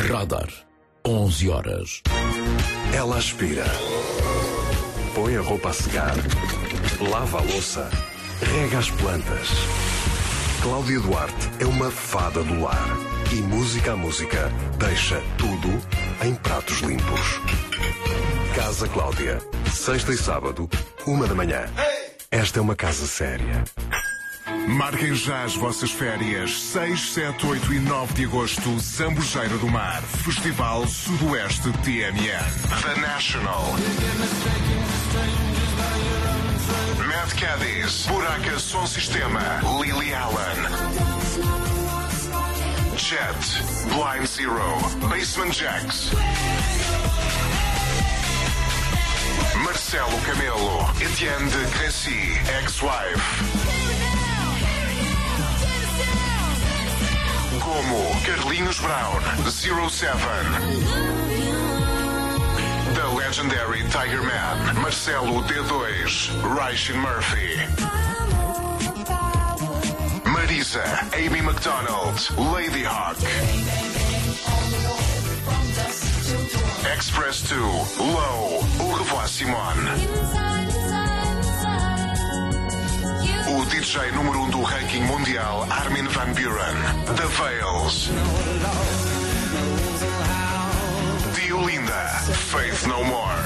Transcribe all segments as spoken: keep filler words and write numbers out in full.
Radar. onze horas. Ela aspira. Põe a roupa a secar. Lava a louça. Rega as plantas. Cláudia Duarte é uma fada do lar. E música a música deixa tudo em pratos limpos. Casa Cláudia. Sexta e sábado, uma da manhã. Esta é uma casa séria. Marquem já as vossas férias. seis, sete, oito e nove de agosto, Zambujeira do Mar. Festival Sudoeste T M N. The National. Mad Caddies. Buraca Som Sistema. Lily Allen. Jet. Blind Zero. Basement Jacks. Marcelo Camelo. Etienne de Crécy. Ex-Wife. Como Carlinhos Brown, Zero Seven, The Legendary Tiger Man, Marcelo D dois, Ryshin Murphy, Marisa, Amy McDonald, Lady Hawk, Express two, Low, Au revoir Simone. O D J número um do ranking mundial, Armin van Buuren. The Veils. Diolinda. Faith No More.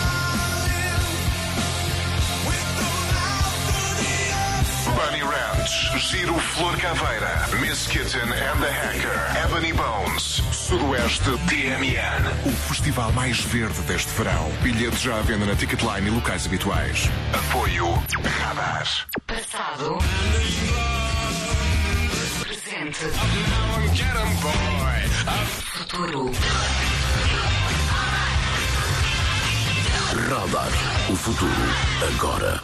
Bunny Ranch. Giro Flor Caveira. Miss Kitten and the Hacker. Ebony Bones. Sudoeste T M N. O festival mais verde deste verão. Bilhetes já à venda na Ticketline e locais habituais. Apoio Radar. Passado. Presente. Futuro. Radar. O futuro agora.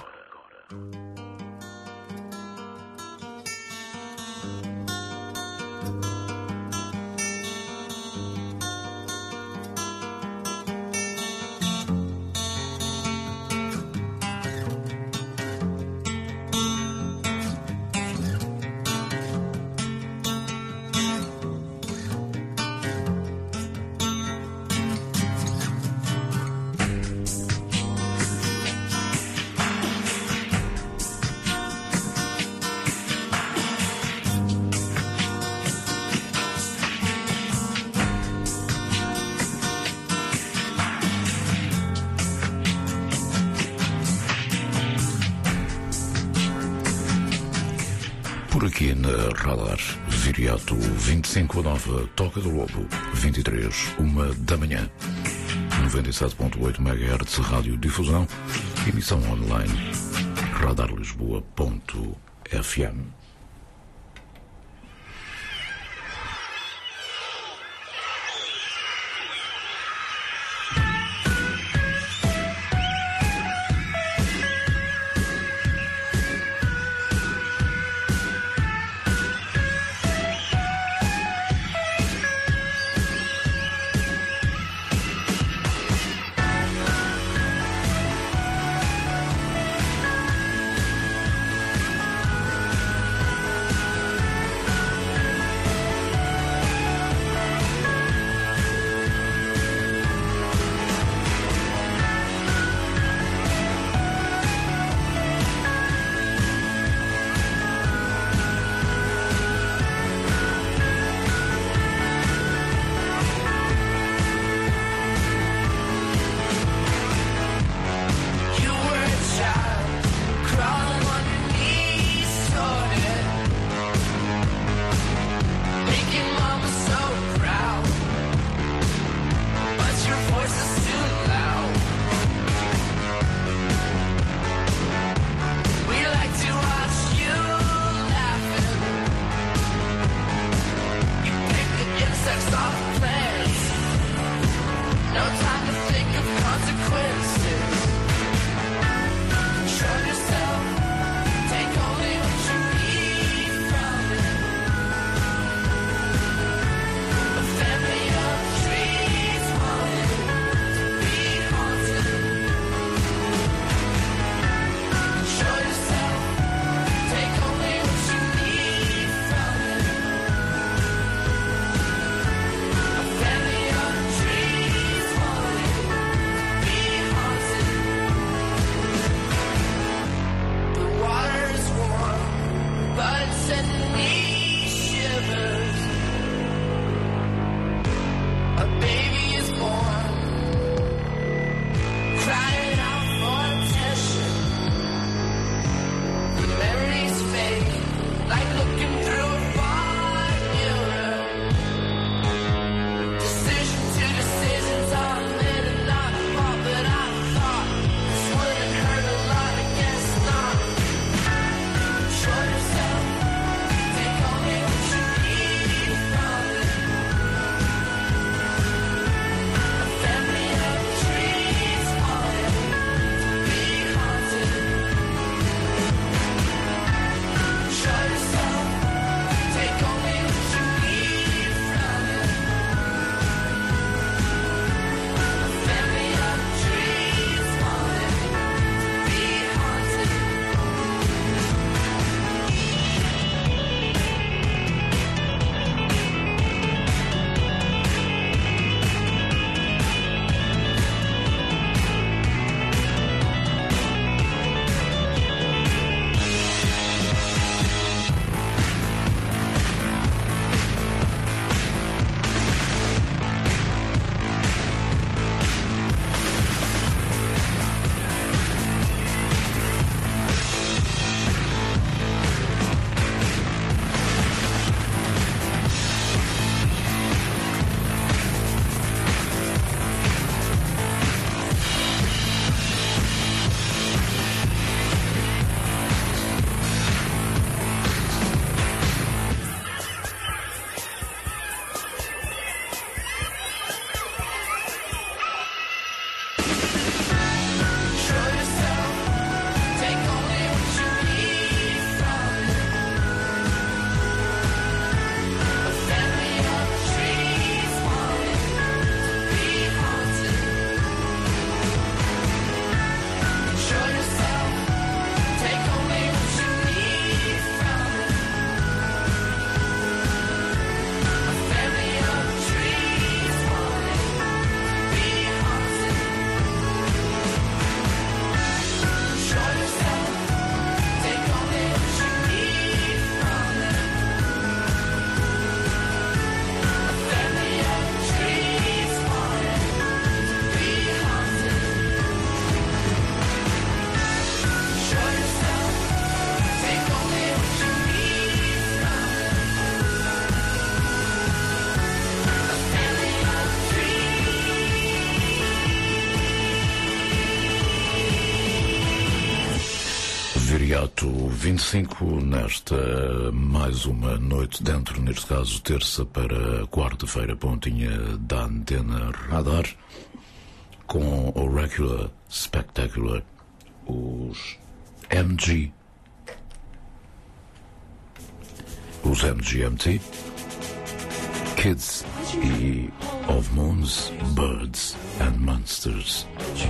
Por aqui na Radar, Viriato vinte e cinco, nova Toca do Lobo, vinte e três, uma da manhã. noventa e sete ponto oito megahertz, rádio difusão, emissão online, radarlisboa ponto f m. vinte e cinco, nesta mais uma noite dentro, neste caso terça para quarta-feira, pontinha da Antena Radar, com Oracular Spectacular, os M G, os M G M T, Kids e Of Moons, Birds and Monsters.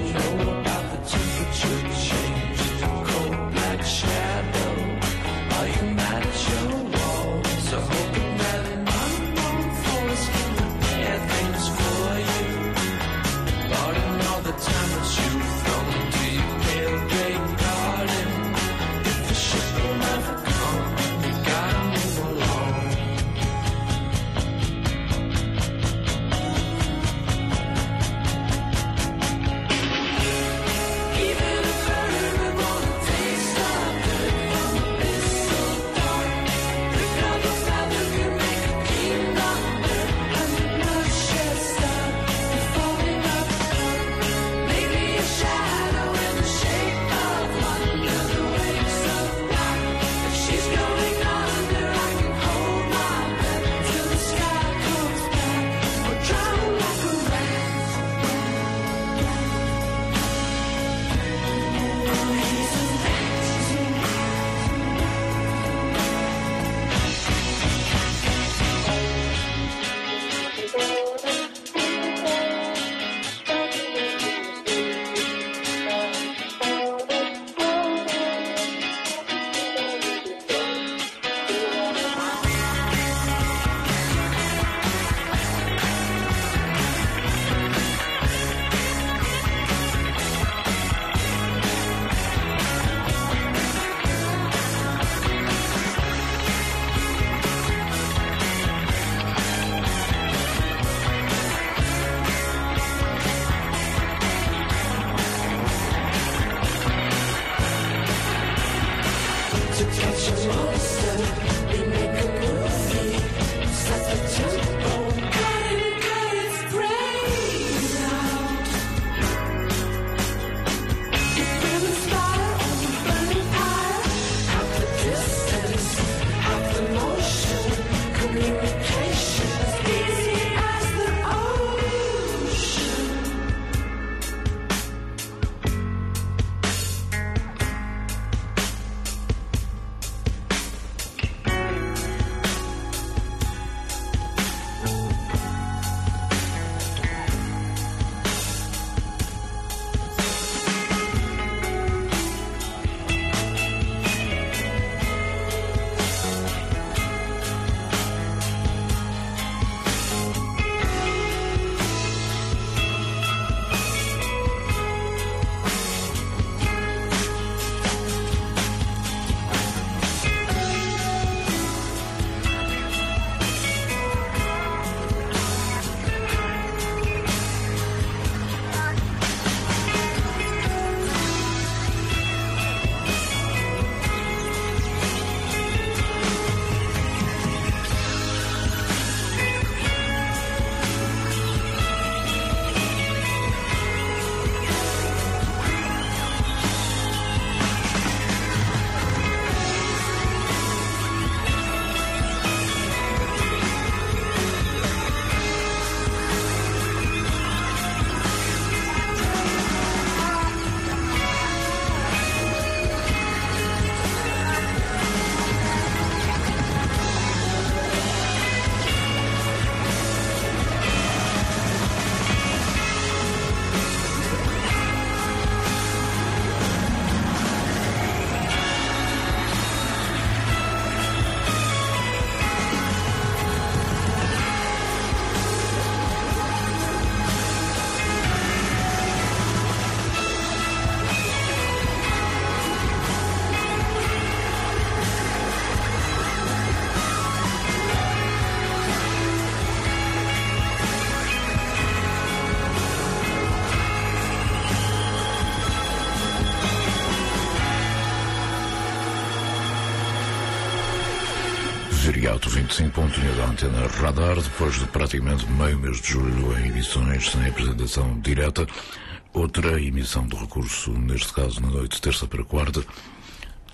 Viriato vinte e cinco, pontinha da Antena Radar, depois de praticamente meio mês de julho em emissões sem apresentação direta. Outra emissão de recurso, neste caso na noite de terça para quarta,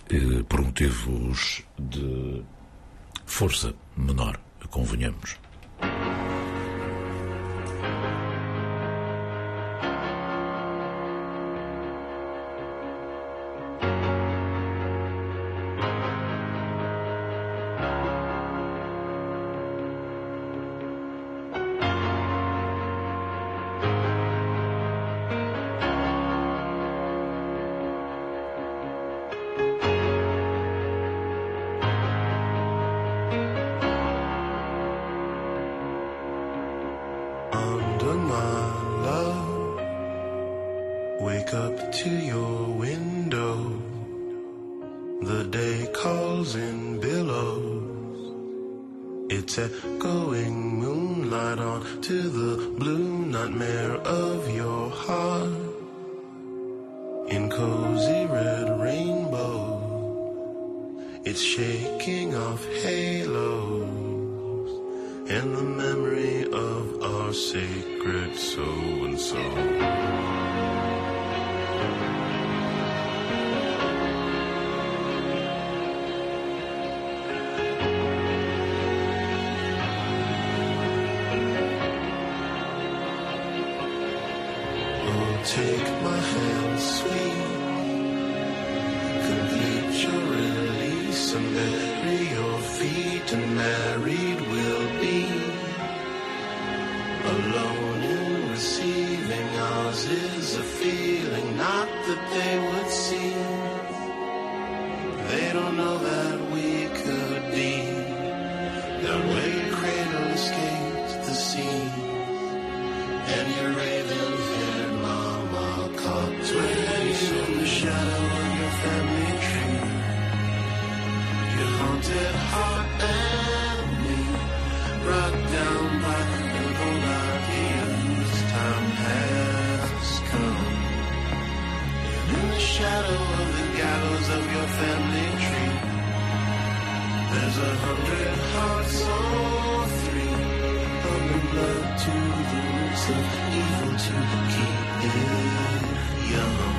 eh, por motivos de força menor, convenhamos. Wake up to your window. The day calls in billows. It's echoing moonlight on to the blue nightmare of your heart. In cozy red rainbow, it's shaking off halos and the memory of our sacred so-and-so. Take my hand, sweet, complete your release and bury your feet, and married we'll be. Alone in receiving, ours is a feeling not that they would see. They don't know that we could be that way. Cradle escaped the sea, and your raven-haired mama caught twins in the shadow of your family tree. Your haunted heart and me, brought down by an old idea whose time has come. And in the shadow of the gallows of your family tree, there's a hundred hearts or three, pumping blood to the roots of evil to keep it young.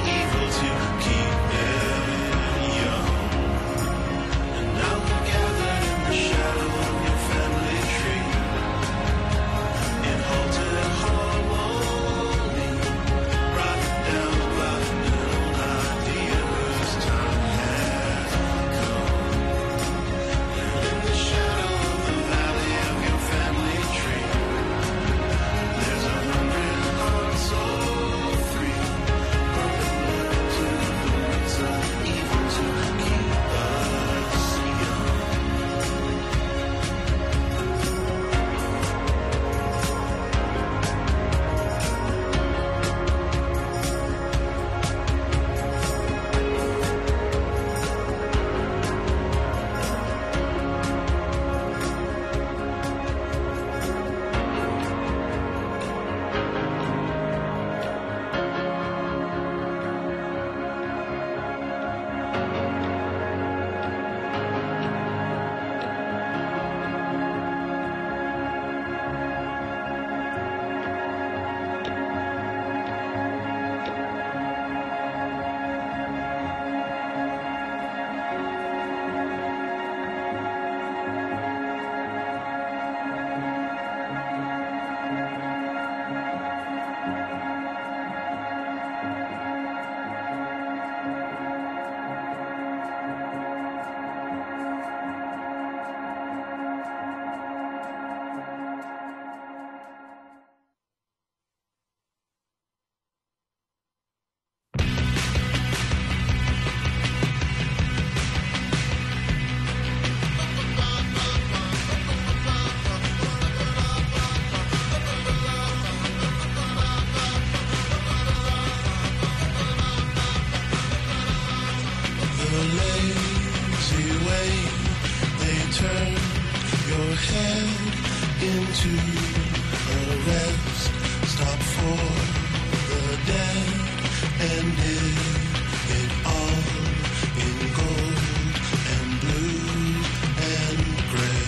Together easy way. They turn your head into a rest stop for the dead and did it all in gold and blue and gray.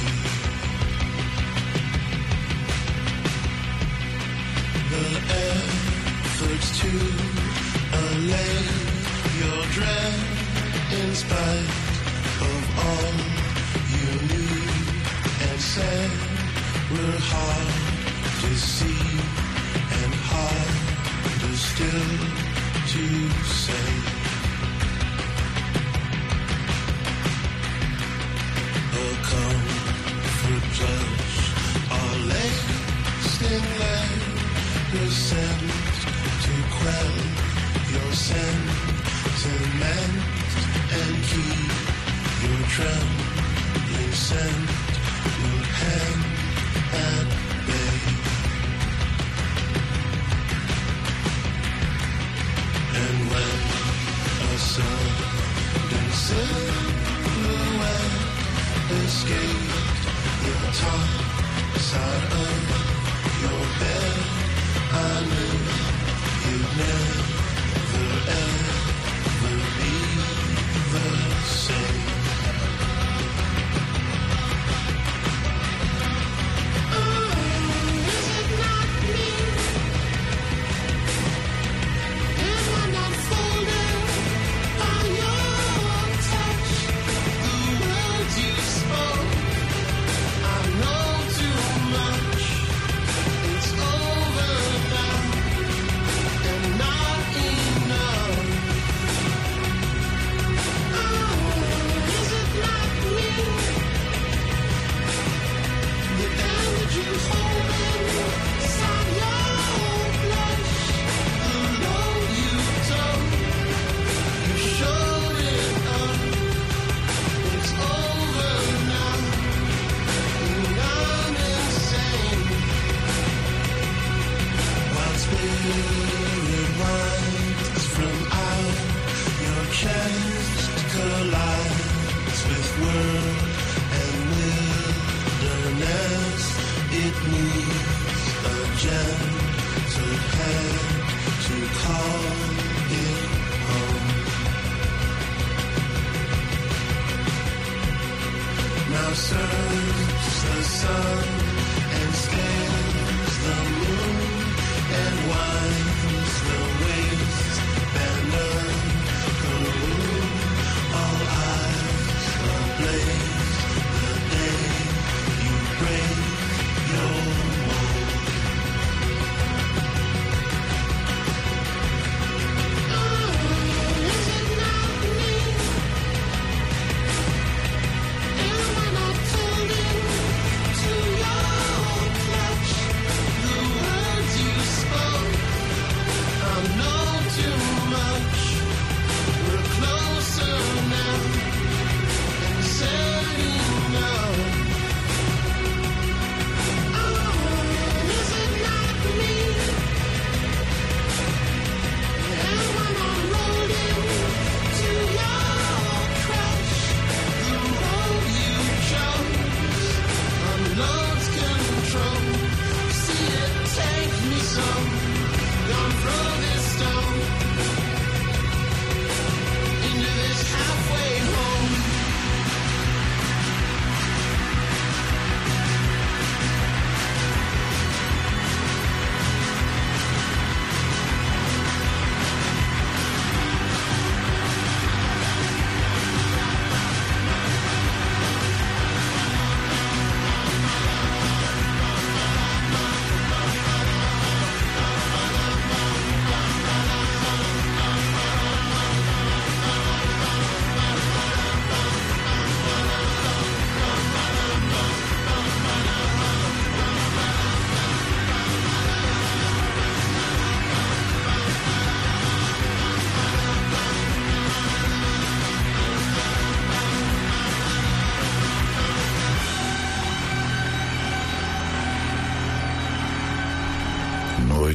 The efforts to allay your dread in spite of all you knew and said were hard to see and harder still to say. A comfort plush or lasting letter sent to quell your sentiment and keep your trembling sentient hand at bay. And when a sudden silhouette escaped the top side of your bed, I knew you'd never ever be the same.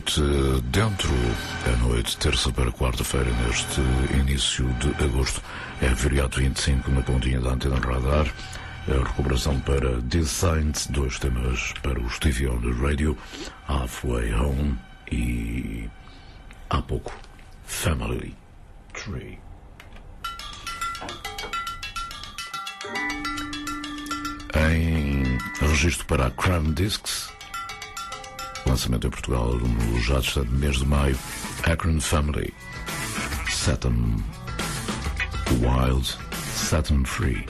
noite dentro, a noite terça para quarta-feira, neste início de agosto. É feriado vinte e cinco na pontinha da Antena Radar. A recuperação para The Saints, dois temas para o Stevie on the Radio, Halfway Home e há pouco Family Tree. Em registro para a Crime Discs, lançamento em Portugal no já distante mês de maio, Akron Family, Set Them Wild, Set Them Free.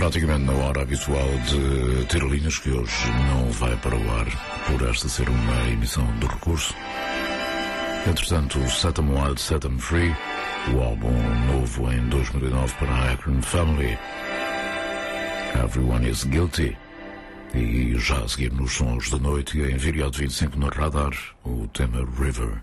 praticamente na hora habitual de Tirolinas, que hoje não vai para o ar por esta ser uma emissão de recurso. Entretanto, Set 'em Wild, Set 'em Free, o álbum novo em dois mil e nove para a Akron Family, Everyone is Guilty. E já a seguir nos sons da noite, em Viriato vinte e cinco no radar, o tema River.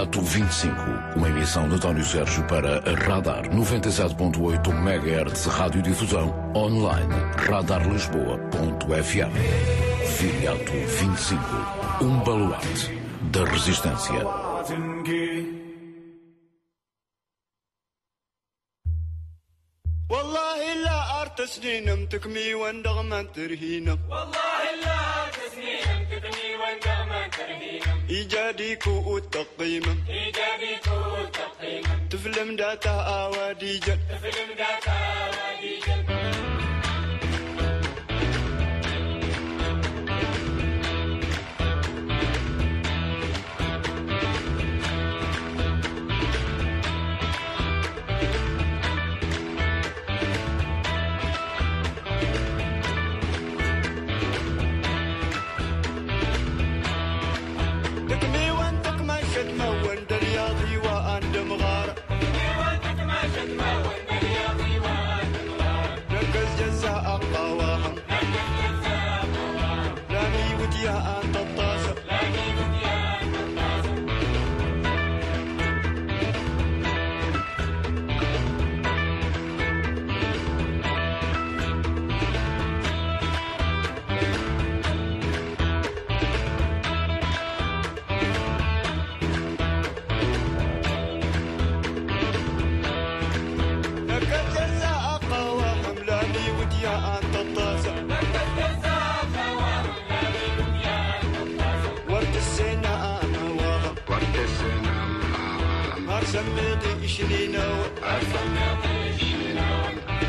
Viriato vinte e cinco, uma emissão de António Sérgio para a Radar noventa e sete ponto oito megahertz radiodifusão online radar lisboa ponto f m. Viriato vinte e cinco, um baluarte da resistência. والله لا أرت سنين متكمي واندغمان ترهينا والله لا أرت سنين متكمي واندغمان ترهينا إيجاديك والتقييم إيجاديك والتقييم تفلم داتا أواديجا تفلم داتا أواديجا سميتي شنينو سميتي شنينو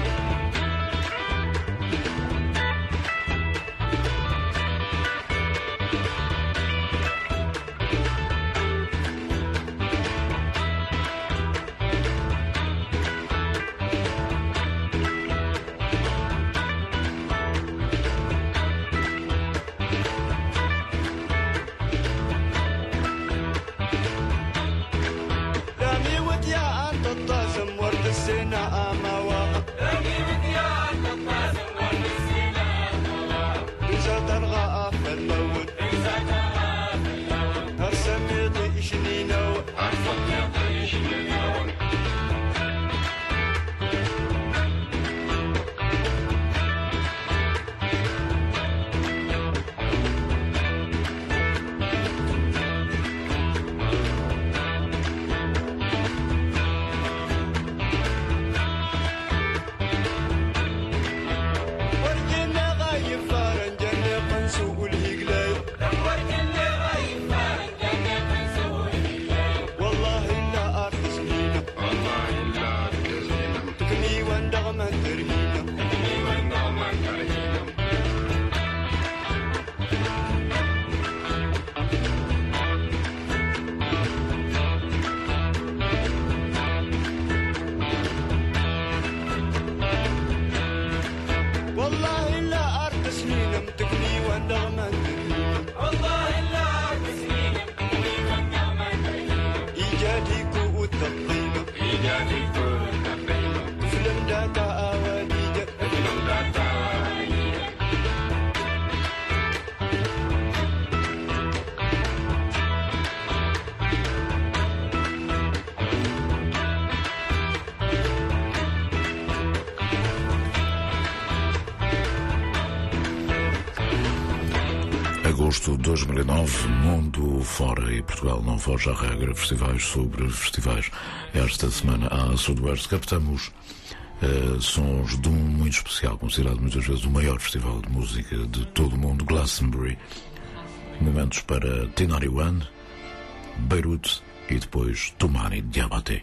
Agosto de dois mil e nove, mundo fora e Portugal não foge à regra, festivais sobre festivais. Esta semana a Sudoeste captamos uh, sons de um muito especial, considerado muitas vezes o maior festival de música de todo o mundo, Glastonbury. Momentos para T noventa e um, Beirute e depois Toumani Diabaté.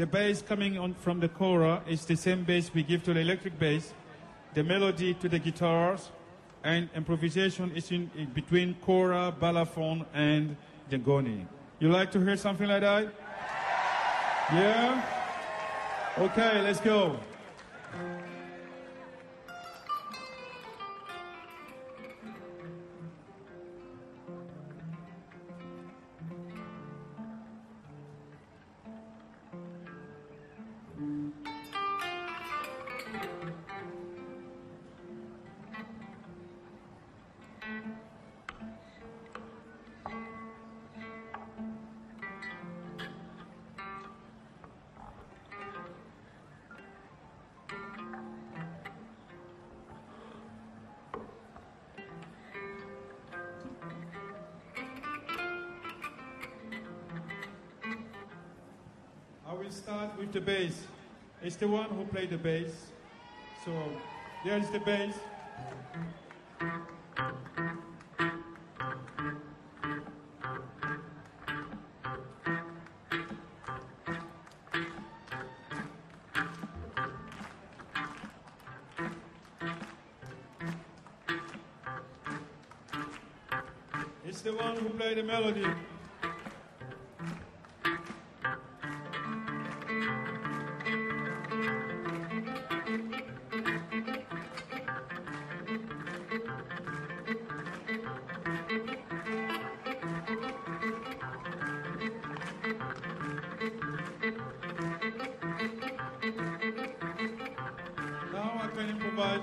the bass coming on from the kora is the same bass we give to the electric bass, the melody to the guitars, and improvisation is in, in between kora, balafon, and jangoni. You like to hear something like that? Yeah? Okay, let's go. I will start with the bass. It's the one who played the bass. So there's the bass. It's the one who played the melody. Now I can provide.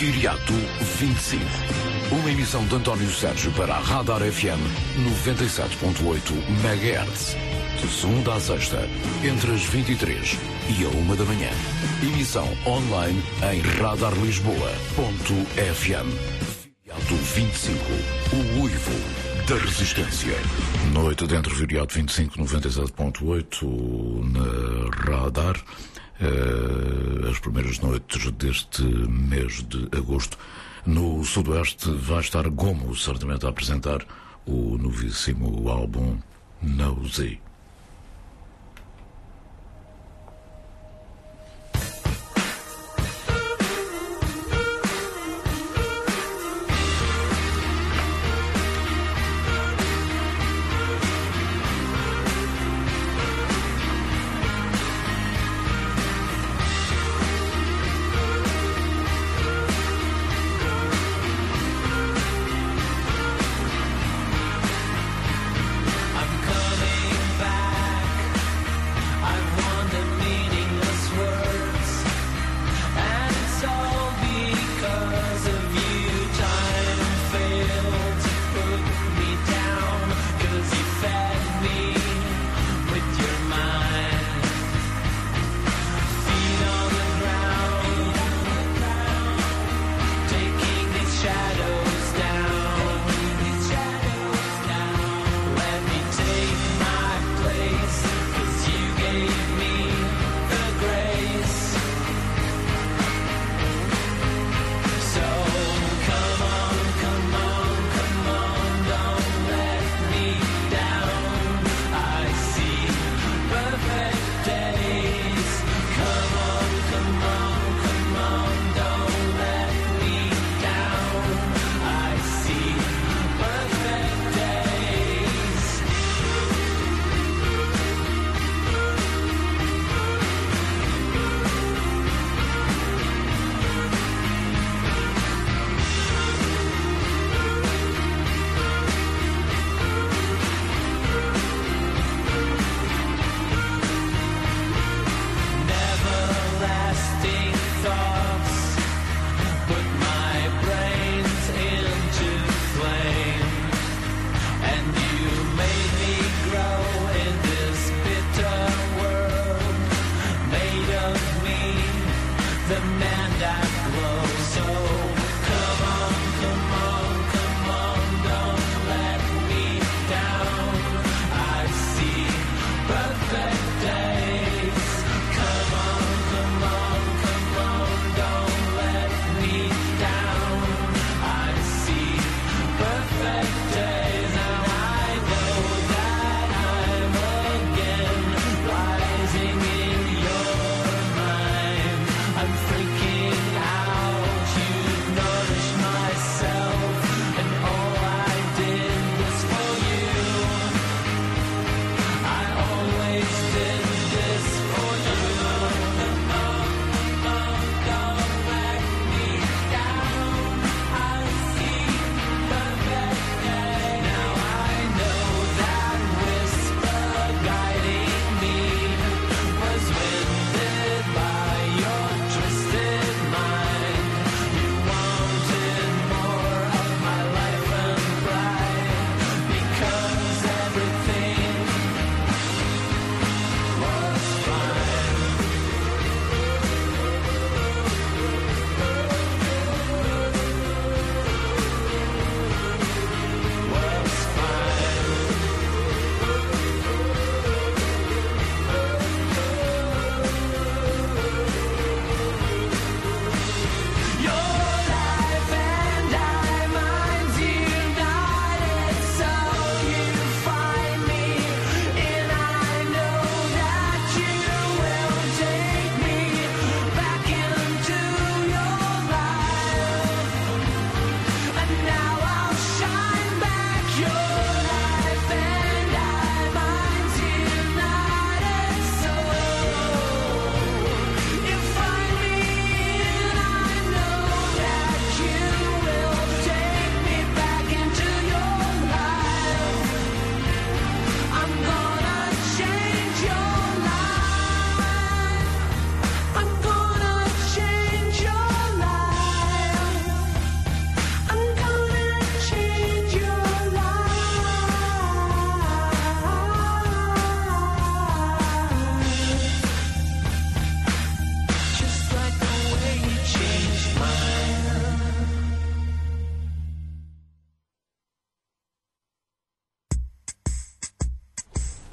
Viriato vinte e cinco. Uma emissão de António Sérgio para a Radar F M noventa e sete ponto oito megahertz. De segunda à sexta, entre as vinte e três e a uma da manhã. Emissão online em radar lisboa ponto f m. Viriato vinte e cinco, o uivo da resistência. Noite dentro Viriato vinte e cinco, noventa e sete ponto oito na Radar. Uh, as primeiras noites deste mês de agosto. No Sudoeste vai estar Gomo, certamente a apresentar o novíssimo álbum Nosy. I'm coming back.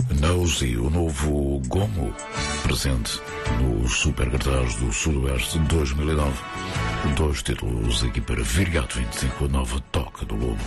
Nosy, o novo Gomo, presente no Super Cartaz do Sudoeste dois mil e nove. Dois títulos aqui para Viriato vinte e cinco, a nova Toca do Lobo.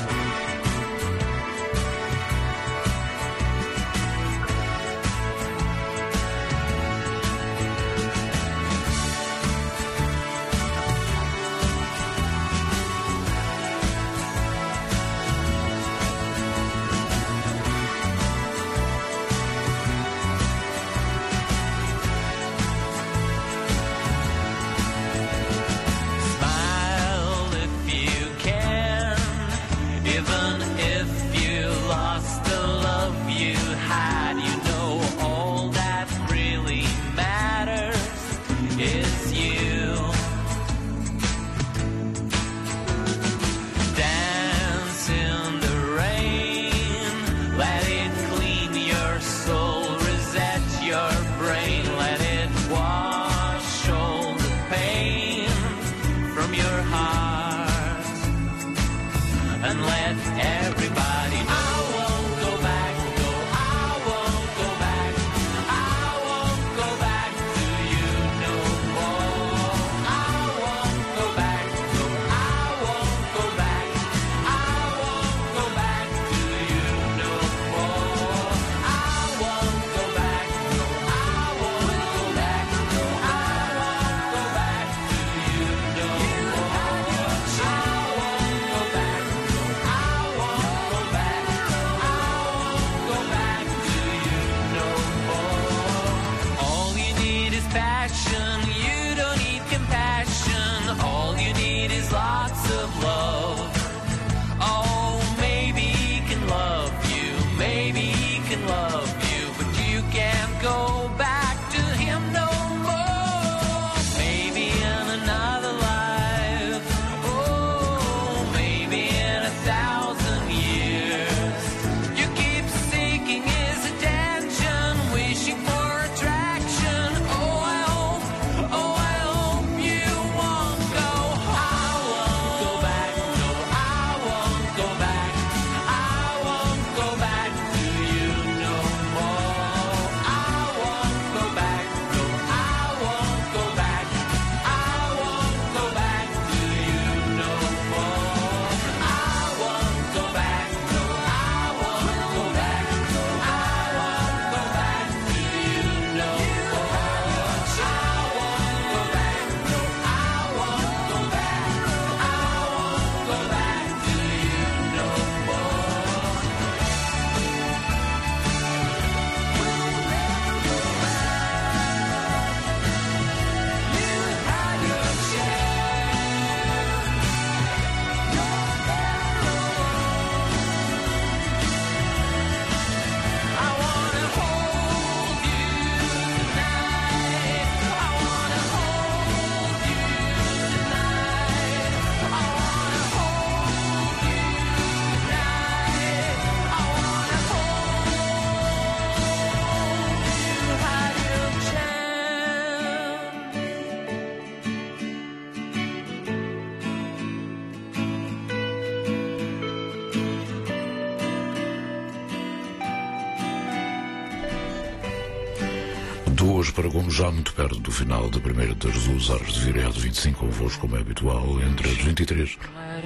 Duas para Gomo, já muito perto do final da primeira das duas horas de Viriato vinte e cinco, convosco como é habitual, entre as vinte e três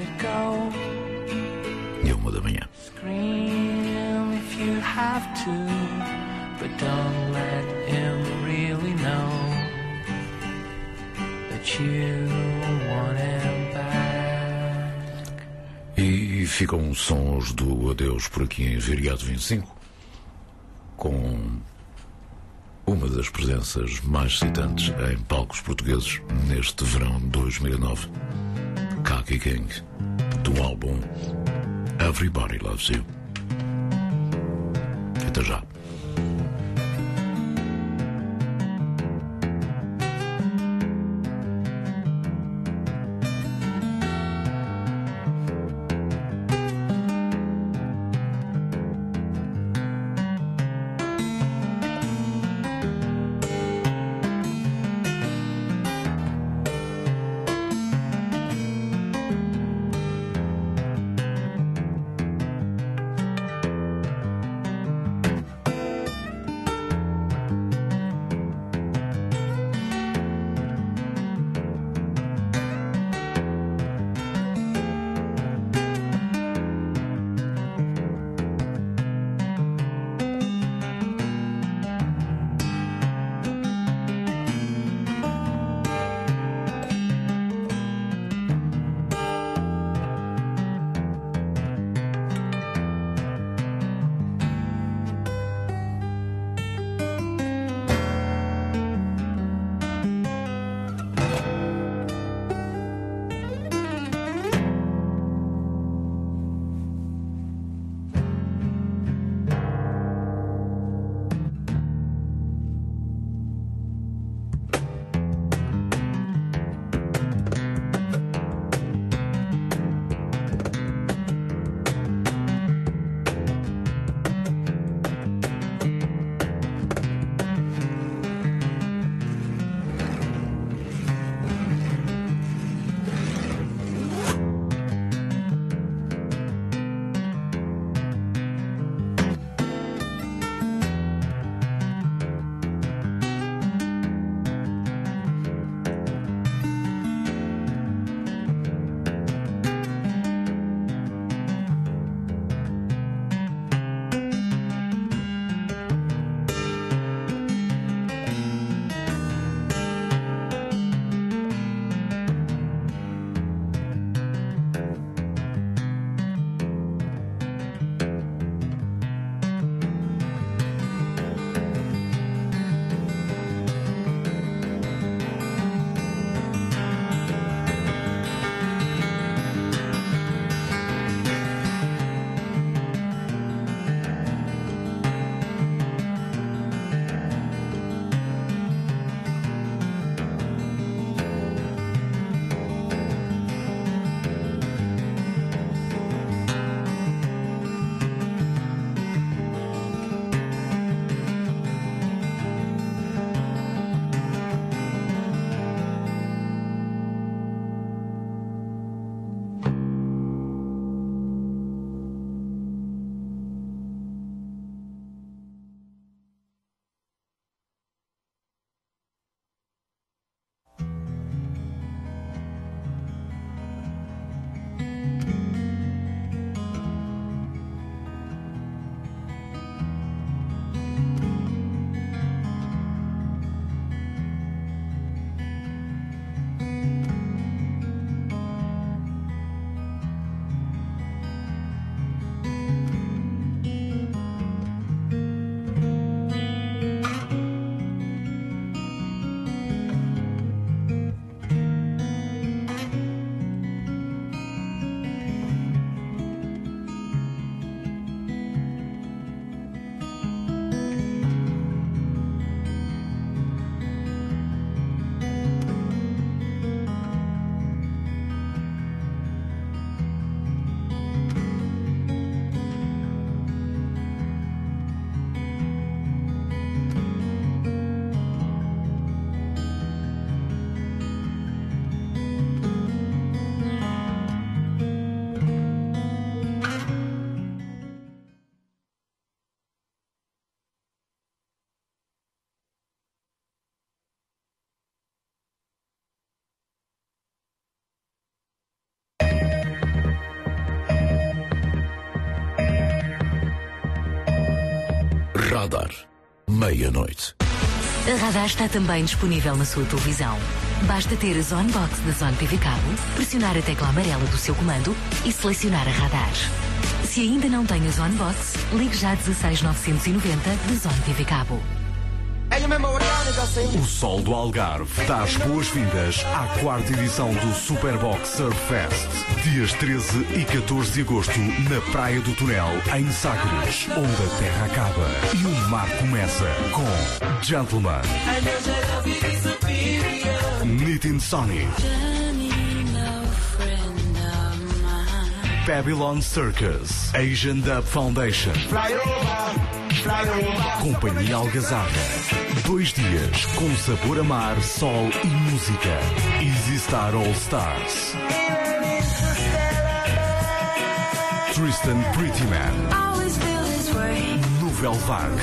e a uma da manhã. Scream if you have to, but don't let him really know that you want him back. E ficam sons do adeus por aqui em Viriato vinte e cinco, com uma das presenças mais citantes em palcos portugueses neste verão de dois mil e nove, Kaki King, do álbum Everybody Loves You. Até já. Radar. Meia-noite. A Radar está também disponível na sua televisão. Basta ter a Zone Box da Zone T V Cabo, pressionar a tecla amarela do seu comando e selecionar a Radar. Se ainda não tem a Zone Box, ligue já dezasseis novecentos e noventa da Zone T V Cabo. O Sol do Algarve dá as boas-vindas à quarta edição do Superbox Surf Fest. Dias treze e catorze de agosto, na Praia do Tunel, em Sagres, onde a terra acaba e o mar começa com Gentleman, Nitin Sony, Babylon Circus, Asian Dub Foundation, Companhia Algazarra. Dois dias com sabor a mar, sol e música. Easy Star All Stars, Tristan Prettyman, Nouvelle Vague,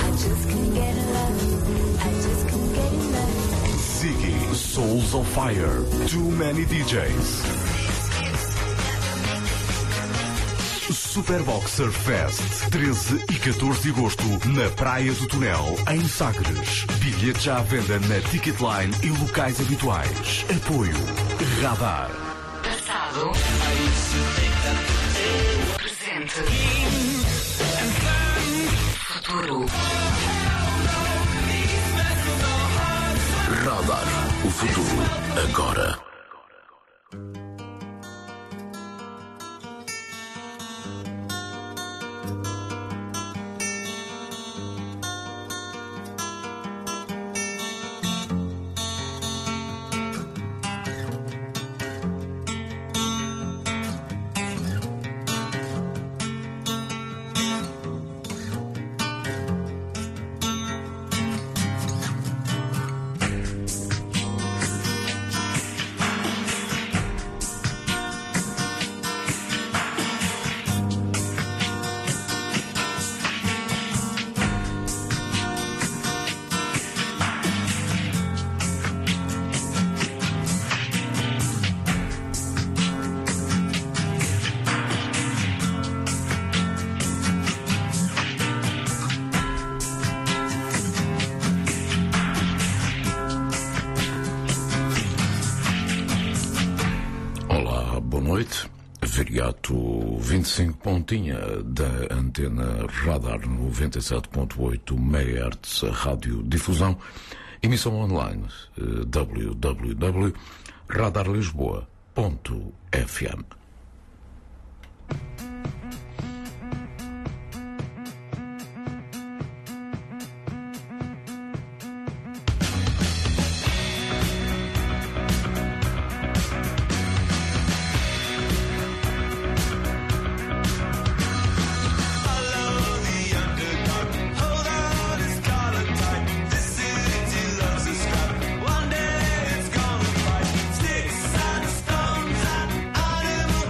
Ziggy, Souls of Fire, Too Many D Js. Superbox Surf Fest, treze e catorze de agosto, na Praia do Tunel, em Sagres. Bilhetes já à venda na Ticketline e locais habituais. Apoio Radar. Passado. Presente. Futuro. Radar. O futuro agora. Viriato vinte e cinco pontinha da antena Radar noventa e sete ponto oito megahertz, rádio difusão, emissão online w w w ponto radar lisboa ponto f m. One day it's gonna fight sticks and stones and animal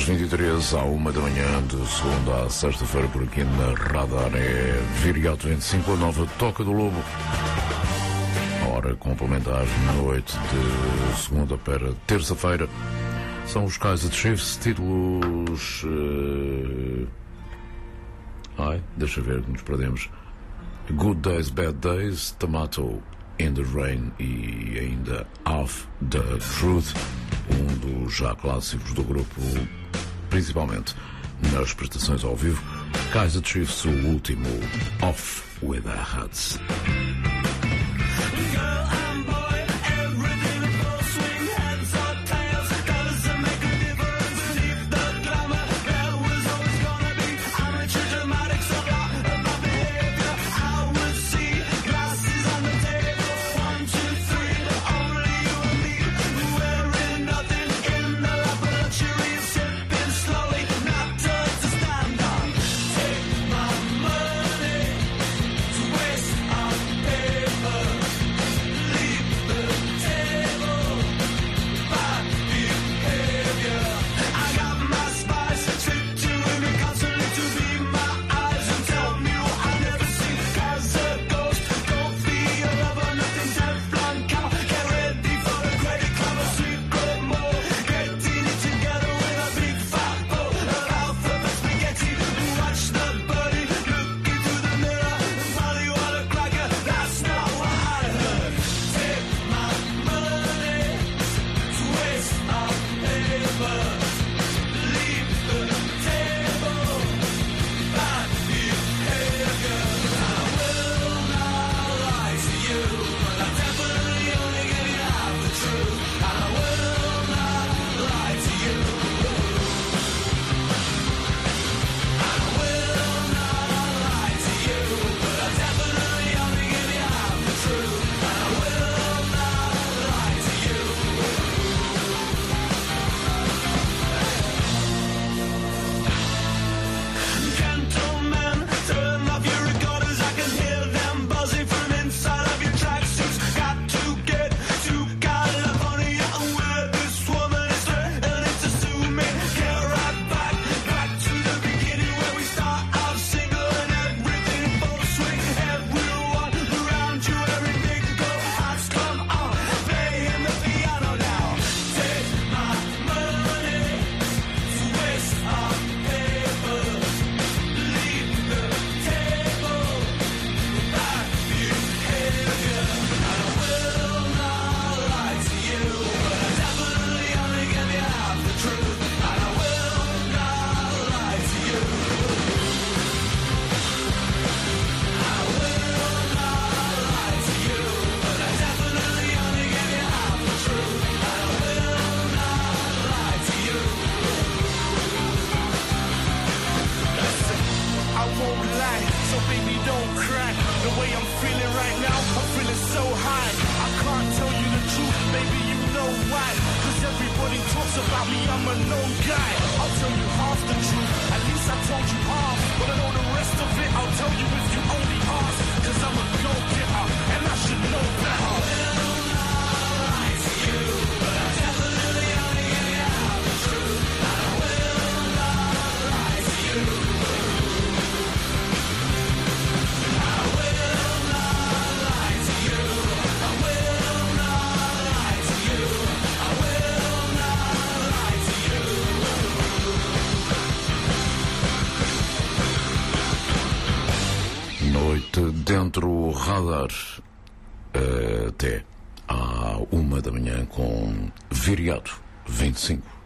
vinte e três à uma da manhã, de segunda à sexta-feira, por aqui na Radar. É Viriato vinte e cinco, a nova Toca do Lobo. A hora complementar, noite de segunda para terça-feira. São os Kaiser Chiefs, títulos. Uh... Ai, deixa ver, nos perdemos. Good Days, Bad Days, Tomato in the Rain e ainda Off the Truth, um dos já clássicos do grupo, principalmente nas prestações ao vivo. Kaiser Chiefs, o último, Off with the Hats. Dentro Radar até à uma da manhã com Viriato vinte e cinco.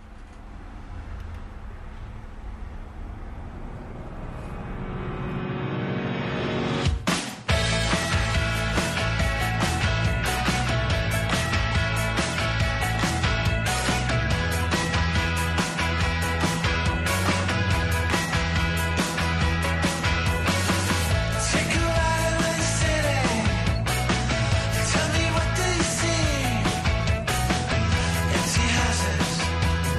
Empty houses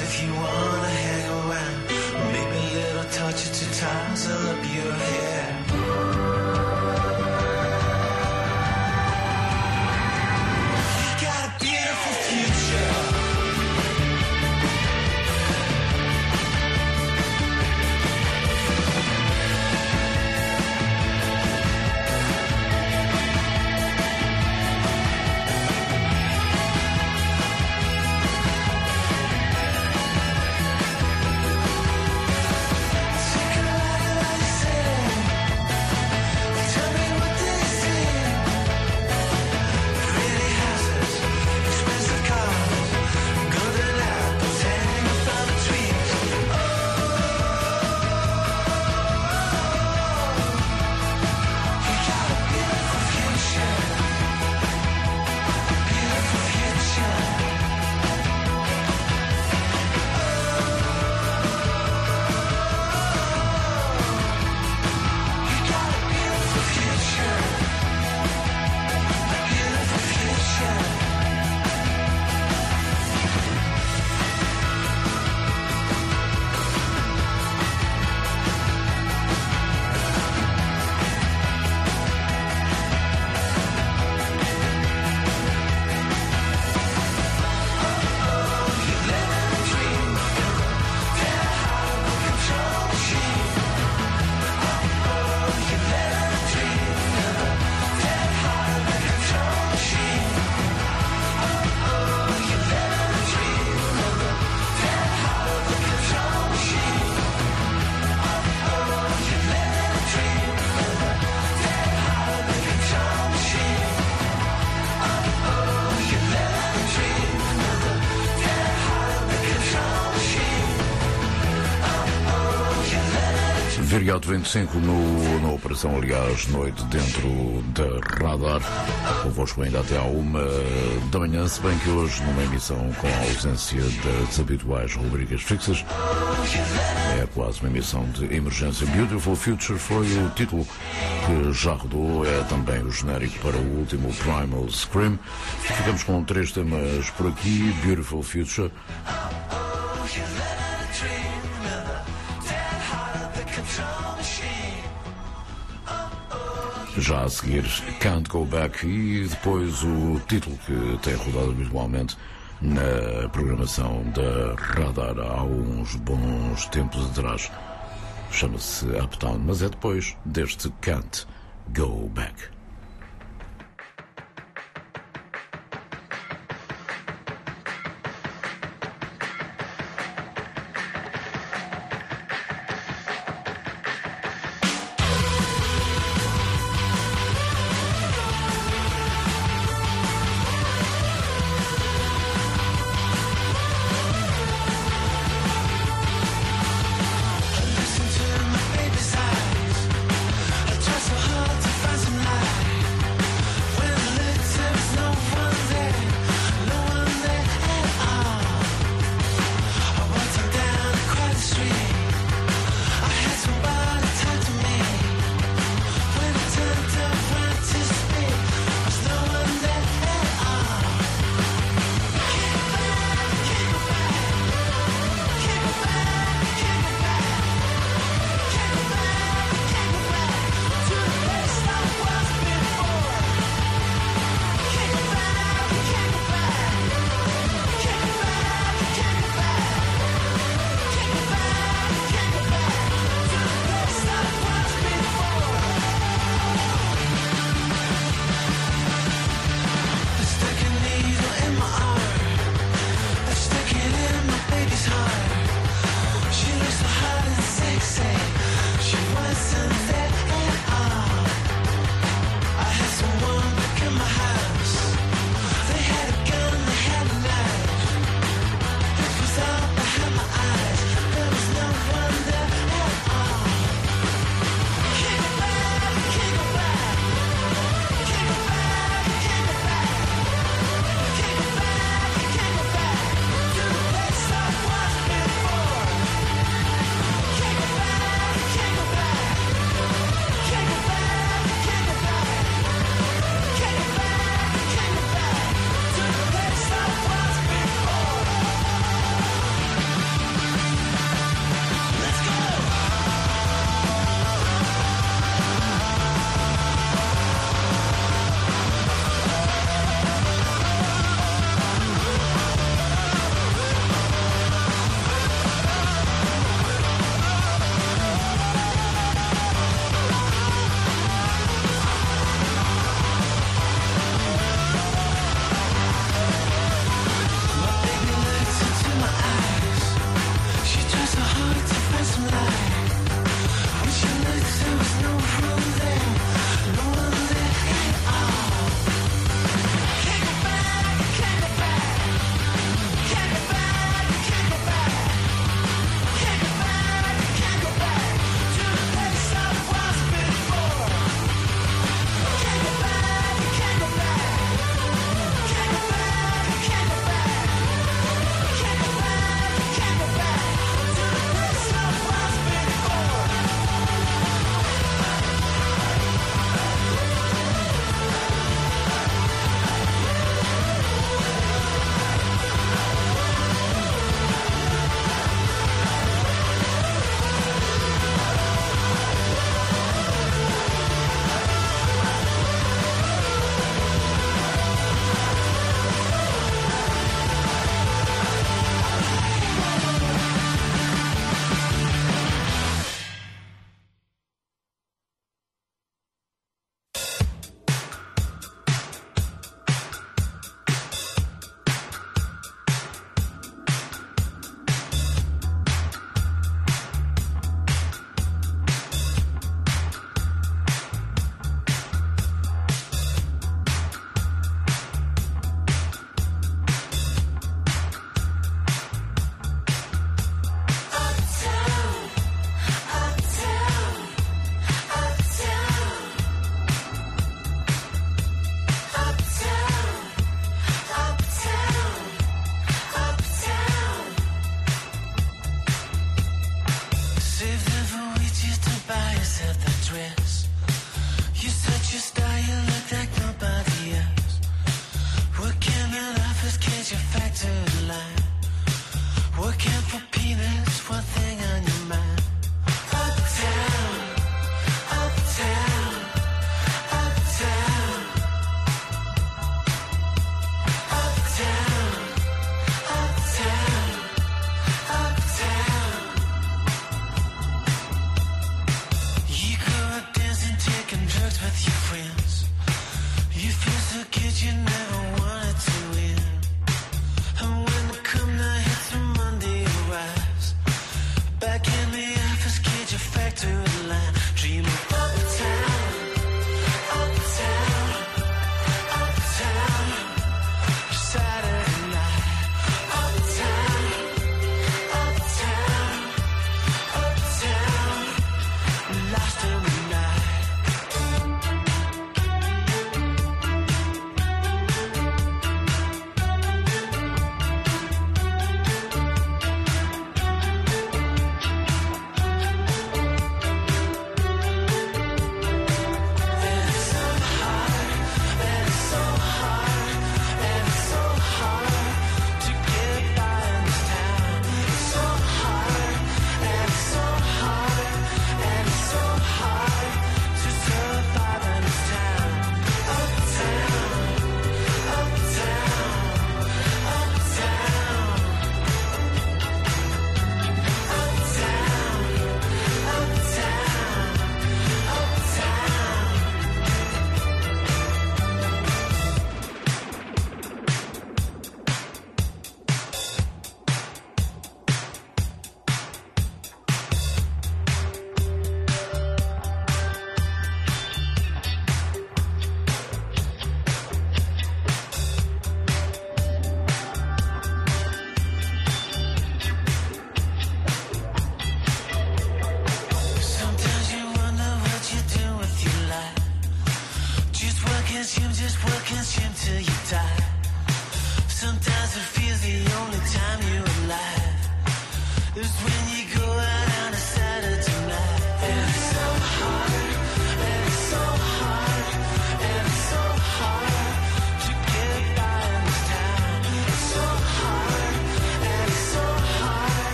if you wanna hang around. Maybe a little touch of two times, I'll up your hair. You got a beautiful future. Viriato vinte e cinco no, na operação, aliás, noite dentro da Radar. Convosco ainda até à uma da manhã, se bem que hoje numa emissão com a ausência das habituais rubricas fixas. É quase uma emissão de emergência. Beautiful Future foi o título que já rodou, é também o genérico para o último Primal Scream. Ficamos com três temas por aqui. Beautiful Future, já a seguir Can't Go Back e depois o título que tem rodado habitualmente na programação da Radar há uns bons tempos atrás. Chama-se Uptown, mas é depois deste Can't Go Back. Listen to my baby's eyes. I try so hard to find some light.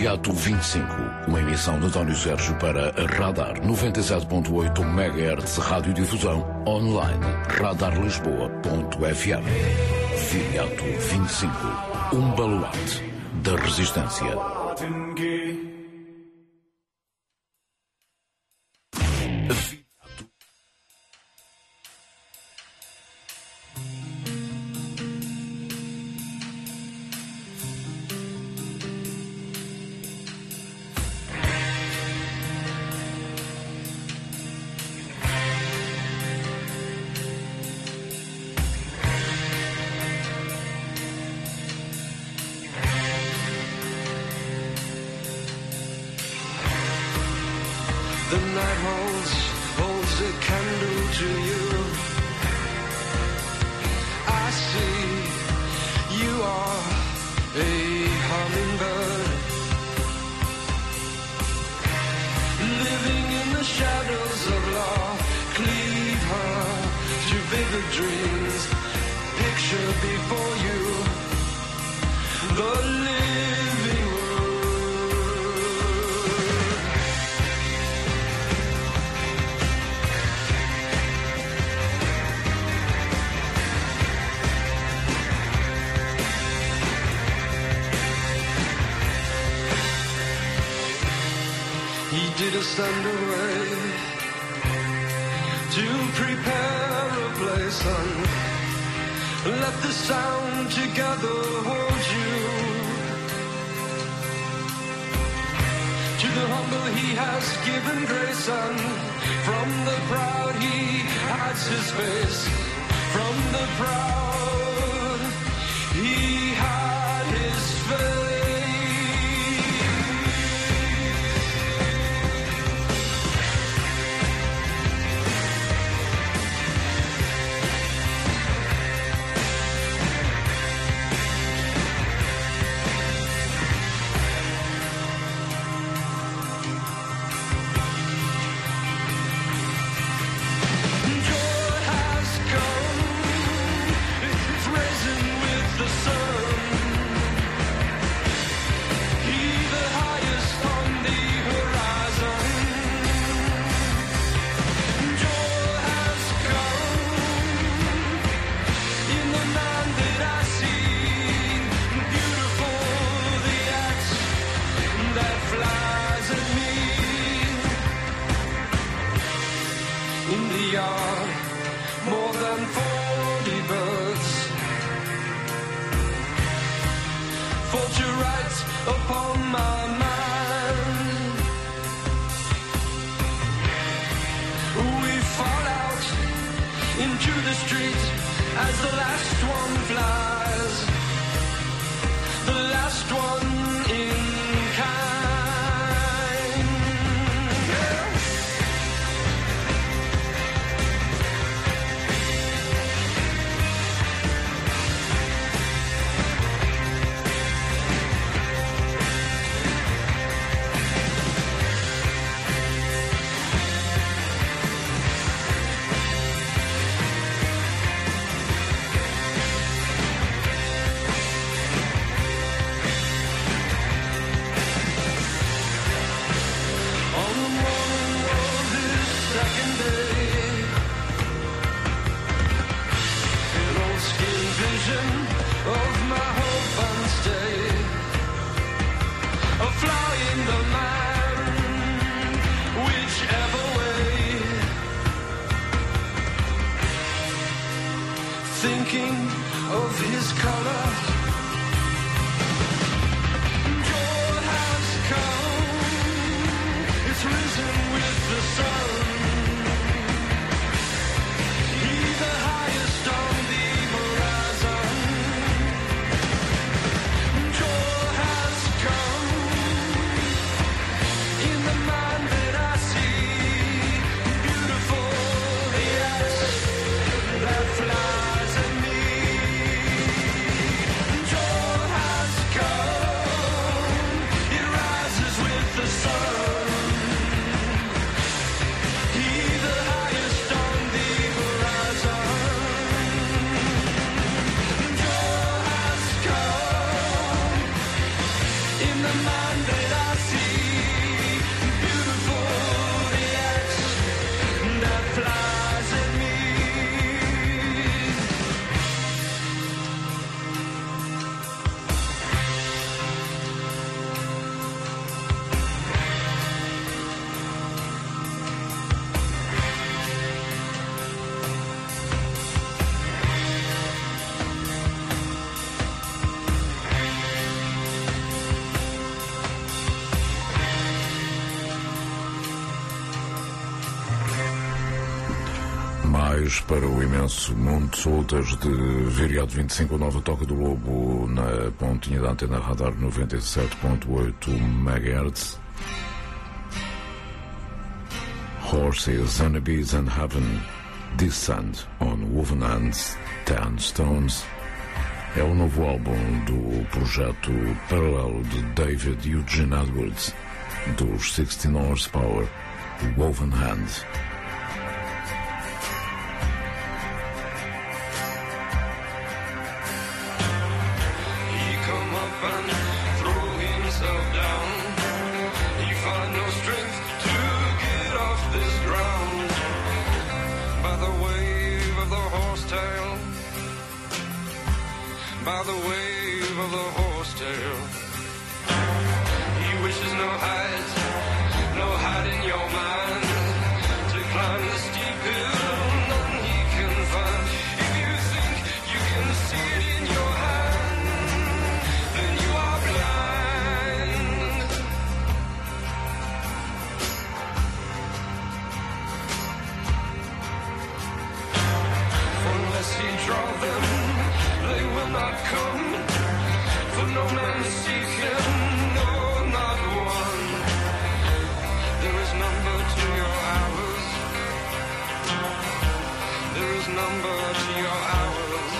Viriato vinte e cinco, uma emissão de António Sérgio para a Radar noventa e sete ponto oito megahertz radiodifusão online radarlisboa ponto f m. Viriato vinte e cinco, um baluarte da resistência. The night holds, holds a candle to you. I see you are a hummingbird, living in the shadows of law. Cleave her to vivid dreams. Picture before you the living world. Did us underway to prepare a place and let the sound together hold you. To the humble he has given grace, and from the proud he hides his face. From the proud he hid his face. Flies at me. mais para o imenso mundo soltas de Viriato vinte e cinco, a nova Toca do Lobo na pontinha da antena radar noventa e sete ponto oito megahertz. Horses, Honeybees and Heaven, Descend on Woven Hands, Ten Stones. É o novo álbum do projeto paralelo de David Eugene Edwards, dos sixteen Horsepower, Woven Hands. By the wave of the horse tail, he wishes no height, no height in your mind, to climb the steep hill, none he can find. If you think you can see it in your hand, then you are blind. For unless he draw them, they will not come, for no man seeking, no, not one. There is number to your hours, there is number to your hours.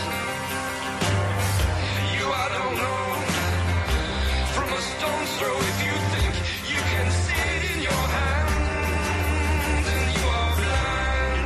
You, I don't know, from a stone's throw, if you think you can see it in your hand, then you are blind.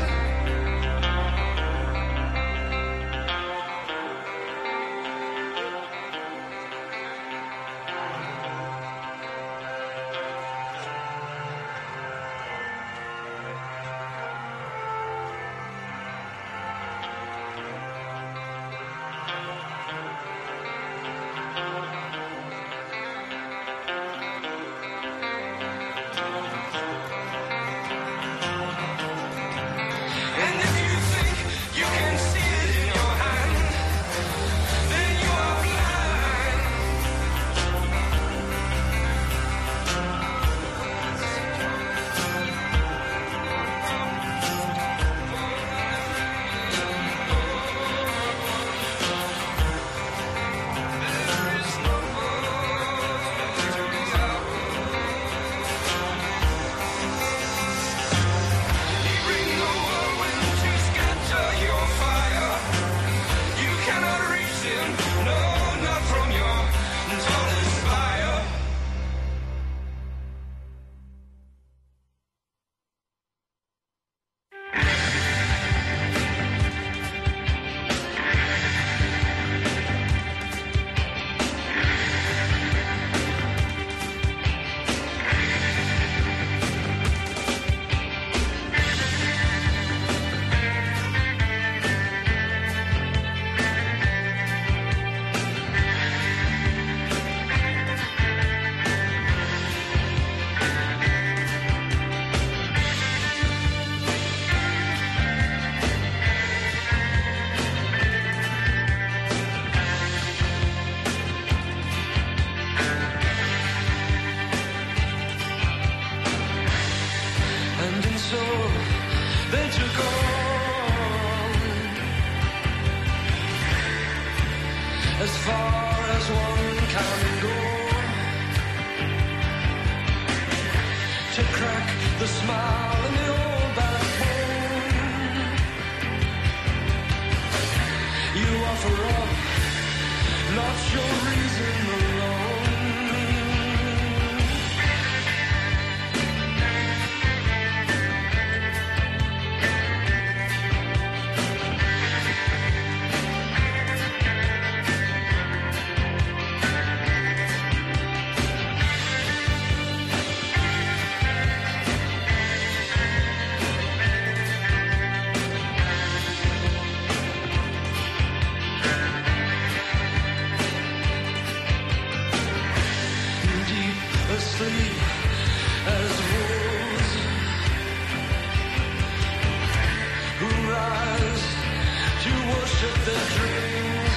As far as one can go, to crack the smile in the old backbone. You offer up not your reason alone. Asleep as wolves who rise to worship their dreams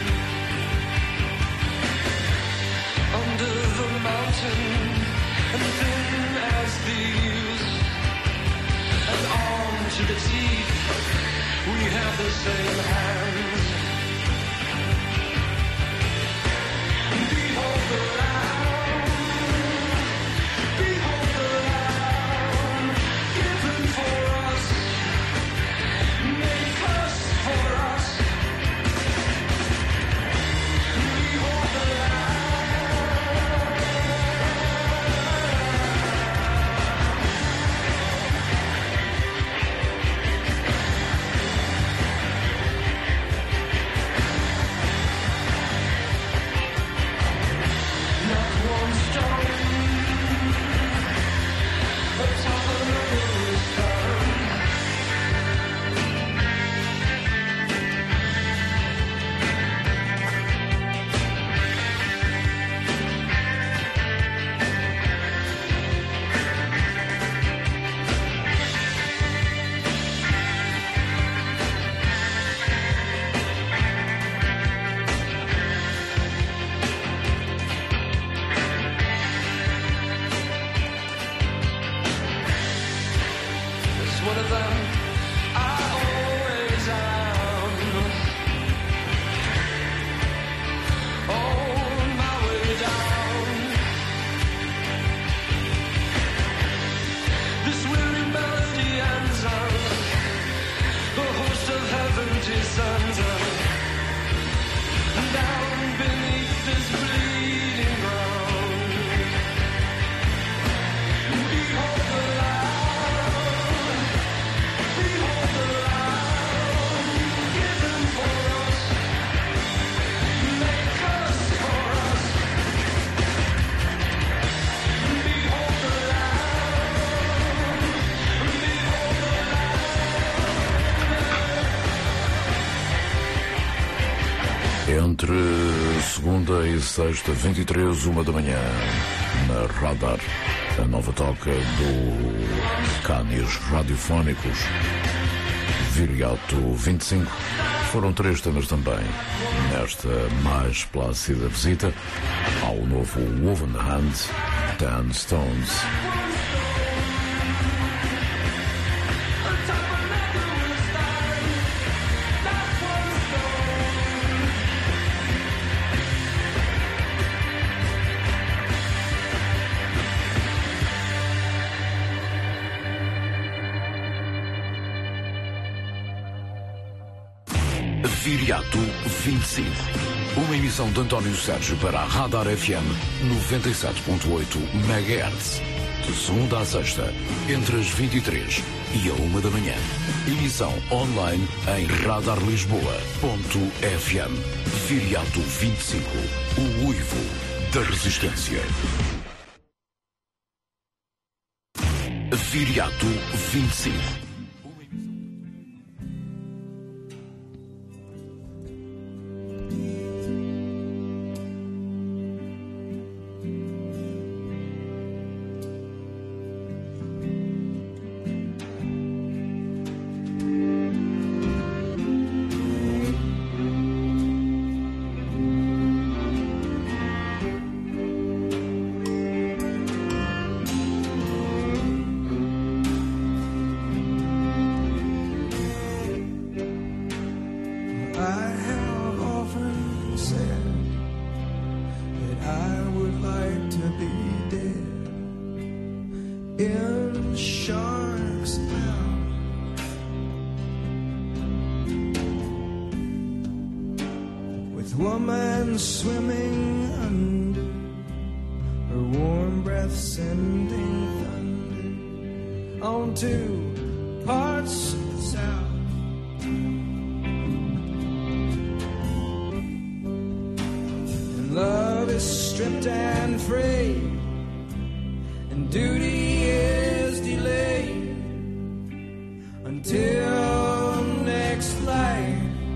under the mountain and thin as thieves and armed to the teeth the same hands. Behold the Lamb, behold the Lamb, given for us, made first for us. Behold the one of them I always am. On my way down, this weary melody ends on the host of heaven descends on down beneath this bleeding ground. Behold the light. Entre segunda e sexta, vinte e três, uma da manhã, na Radar, a nova toca do Canis Radiofónicos, Viriato vinte e cinco. Foram três temas também nesta mais plácida visita ao novo Woven Hand, Dan Stones. Viriato vinte e cinco. Uma emissão de António Sérgio para a Radar F M noventa e sete ponto oito megahertz. De segunda a sexta, entre as vinte e três e a uma da manhã. Emissão online em radarlisboa ponto f m. Viriato vinte e cinco. O uivo da resistência. Viriato vinte e cinco. Woman swimming under, her warm breath sending thunder onto parts of the south. And love is stripped and free, and duty is delayed until next life.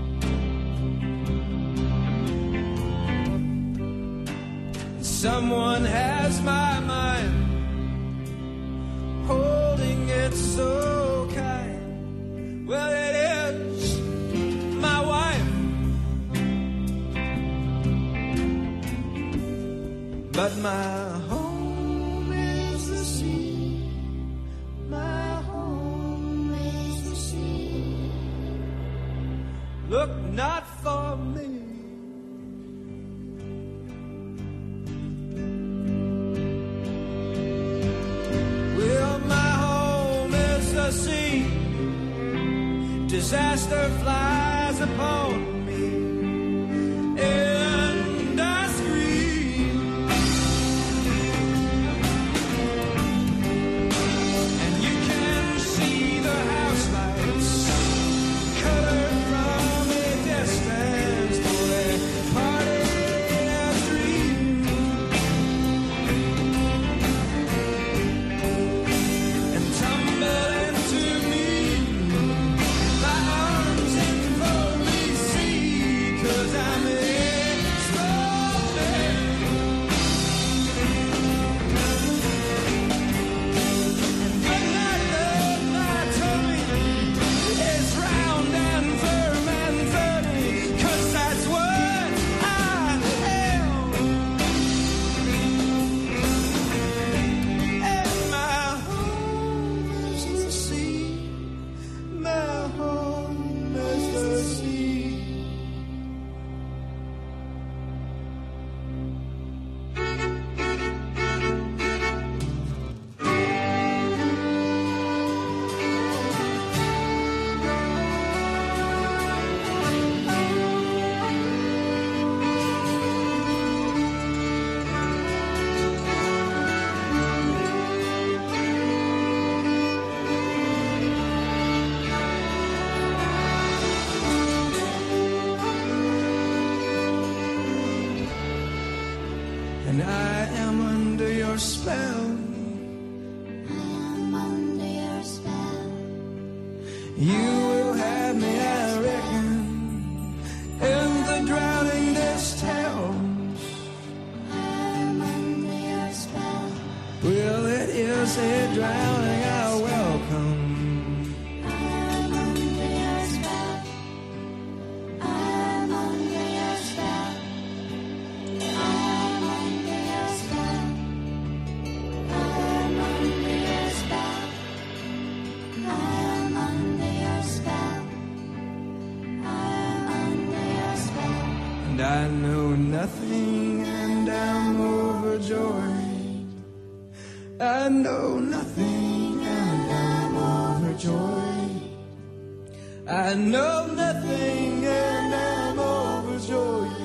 Someone has my mind, holding it so kind. Well, it is my wife, but my home is the sea. My home is the sea. look not for me. Well, my home is the sea. Disaster flies upon me, and I scream. And you can see the house lights colored from a distance for a party of dreams. And tumble into me, my arms enfold me, see, 'cause I'm exploding. And good night, love, my tummy is round and firm and funny, 'cause that's what I am. And my home is the sea. My home is the sea. And I am under your spell. I am under your spell. You will have me, I reckon, in the drowning this tells. I am under your spell. Well, it is a drowning I welcome. I am under your spell. I am under your spell. I'm under your spell. I'm under your spell. I'm under your spell. I'm under your spell. And I know nothing, and I'm overjoyed. I know nothing, and I'm overjoyed. I know nothing, and I'm overjoyed.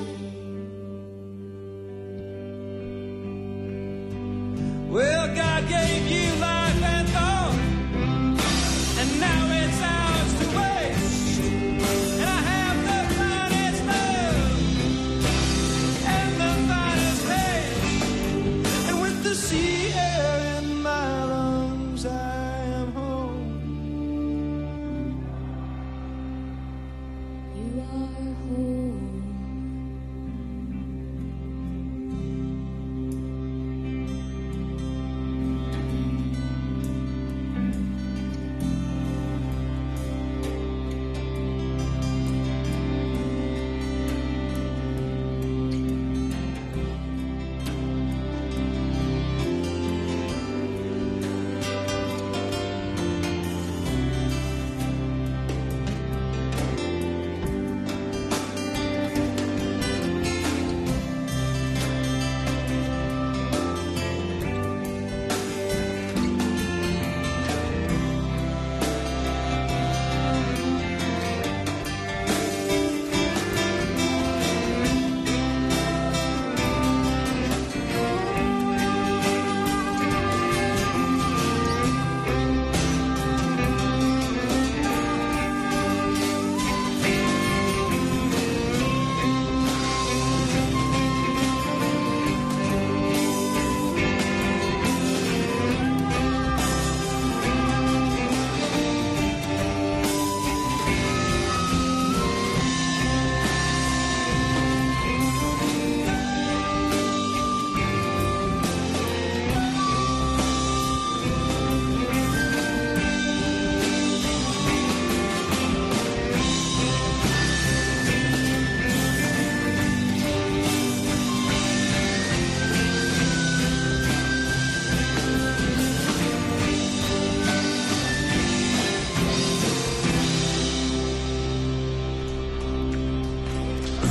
Well, God gave you life and thought, and now it's ours to waste. And I have the finest love and the finest taste. And with the sea air in my lungs, I am home. You are home.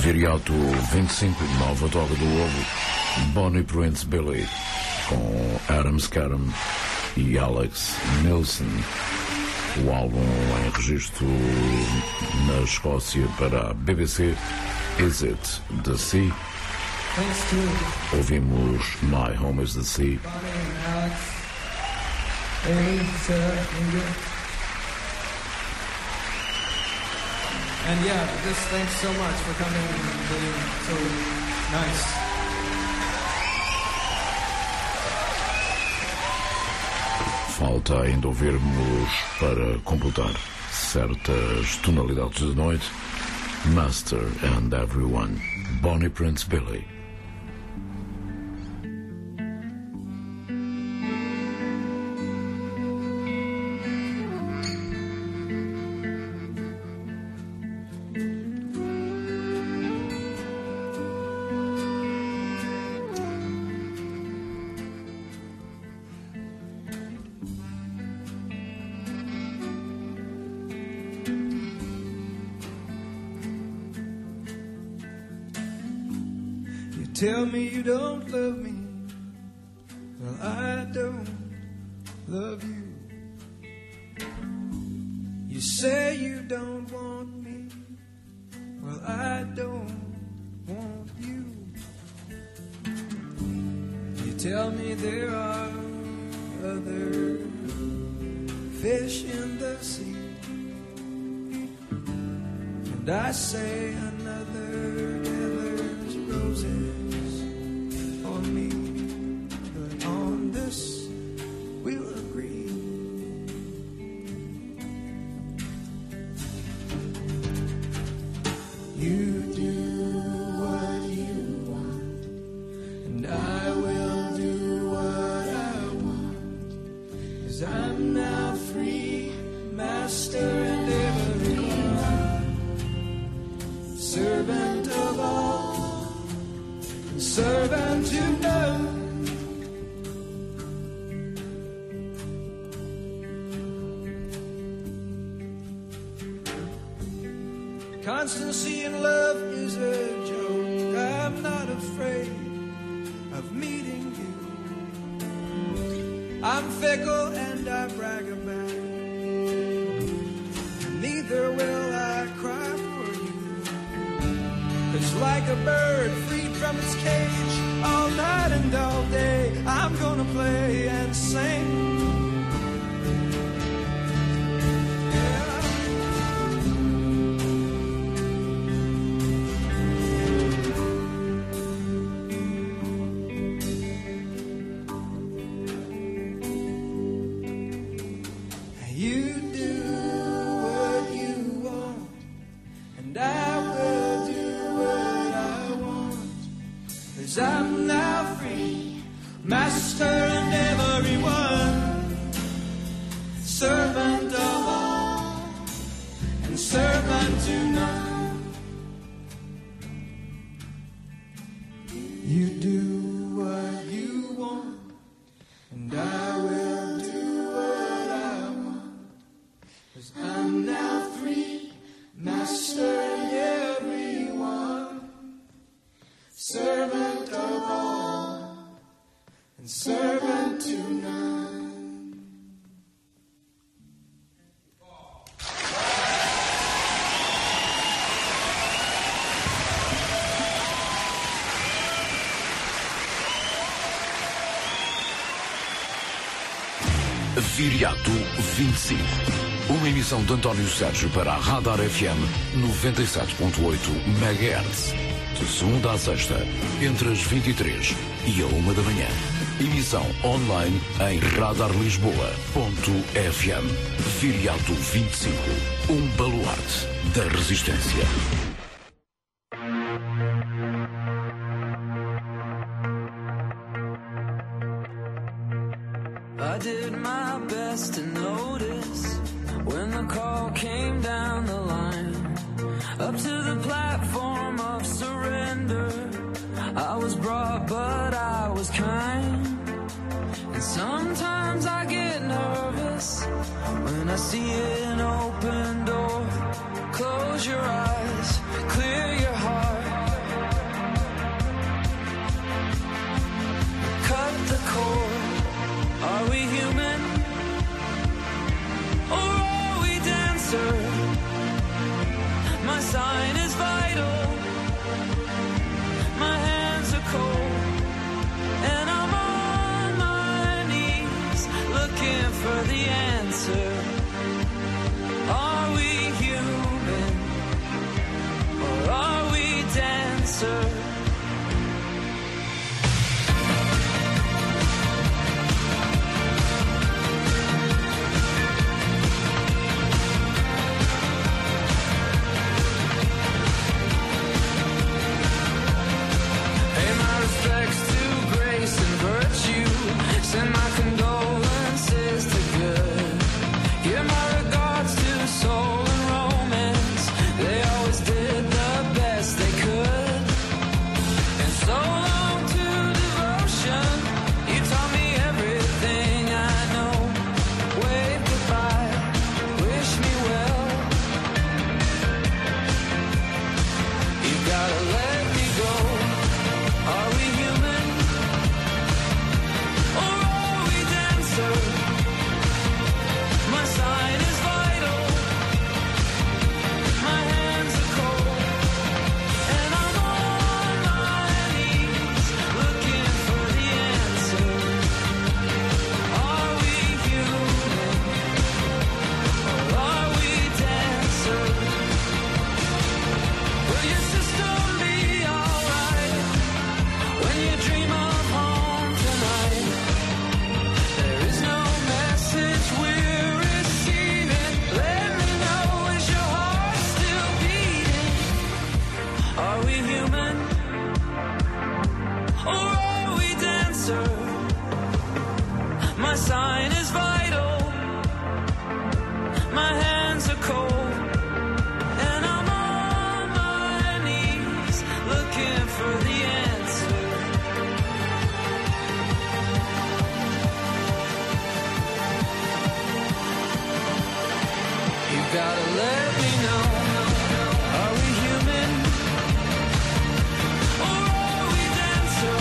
Viriato vinte e cinco, nova Toca do Lobo, Bonnie Prince Billy, com Adam Scarum e Alex Nilsson. O álbum em registro na Escócia para a B B C, Is It the Sea? Ouvimos My Home is the Sea. And yeah, just thanks so much for coming and being so nice. Falta ainda ouvirmos, para completar certas tonalidades de noite, Master and Everyone, Bonnie Prince Billy. Tell me you don't love me. Well, I don't love you. You say you don't want me. Well, I don't want you. You tell me there are other fish in the sea. And I say another gathers roses on me, but on this we'll agree. You do what you want, and I will do what I want, 'cause I'm now free, master and everyone, servant of all, servant to none. Constancy in love is a joke. I'm not afraid of meeting you. I'm fickle and I brag about it. Neither will I cry for you. 'Cause like a bird freed from its cage, all night and all day I'm gonna play and sing. I'm now free, master and everyone, servant of all, and servant to none. You do what you want, and I will do what I want, 'cause I'm now free, master and everyone, servant of all, and servant to none. Viriato vinte e cinco. Uma emissão de António Sérgio para a Radar F M noventa e sete ponto oito megahertz. De segunda à sexta, entre as vinte e três e a uma da manhã. Emissão online em radar lisboa ponto f m. Viriato vinte e cinco. Um baluarte da resistência. I did my best to notice when the call came down the line, up to the platform of surrender. I was brought, but I was kind. And sometimes I get nervous when I see an open door. Close your eyes, clear your heart. for the answer. Are we human or are we dancer? Send my condolences to good. Give my regards to soul and romance. They always did the best they could. And so long to devotion. You taught me everything I know. Wave goodbye, wish me well. You gotta let me go. Are we human? My sign is vital. My hands are cold, and I'm on my knees looking for the answer. Are we human or are we dancer? Will your system be alright when you dream of home tonight? There is no message we're receiving. Let me know, is your heart still beating? Are we human or are we dancer? My sign is vital. My hands are cold, and I'm on my knees looking for the answer. You gotta let me know. Are we human or are we dancer?